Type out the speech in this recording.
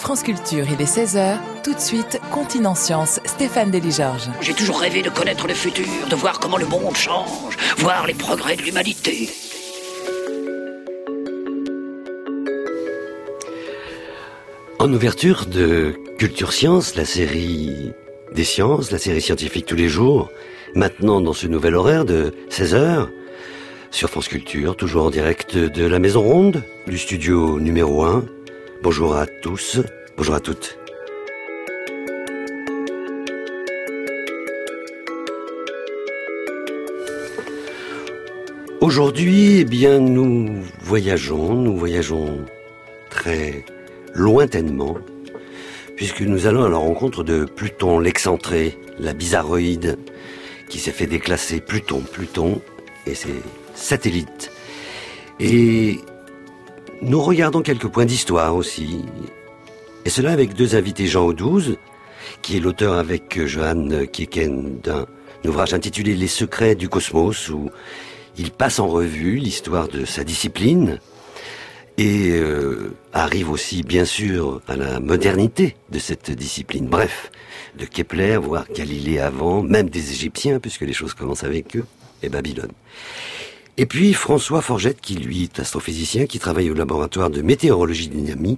France Culture, il est 16h. Tout de suite, Continent Science, Stéphane Delis-Georges. J'ai toujours rêvé de connaître le futur, de voir comment le monde change, voir les progrès de l'humanité. En ouverture de Culture Science, la série des sciences, la série scientifique tous les jours, maintenant dans ce nouvel horaire de 16h, sur France Culture, toujours en direct de la Maison Ronde, du studio numéro 1. Bonjour à tous, bonjour à toutes. Aujourd'hui, eh bien, nous voyageons très lointainement, puisque nous allons à la rencontre de Pluton, l'excentré, la bizarroïde, qui s'est fait déclasser Pluton et ses satellites. Et nous regardons quelques points d'histoire aussi, et cela avec deux invités, Jean Audouze, qui est l'auteur avec Johan Kieken d'un ouvrage intitulé Les secrets du cosmos, où il passe en revue l'histoire de sa discipline, et arrive aussi, bien sûr, à la modernité de cette discipline. Bref, de Kepler, voire Galilée avant, même des Égyptiens, puisque les choses commencent avec eux, et Babylone. Et puis François Forgette, qui lui est astrophysicien, qui travaille au laboratoire de météorologie dynamique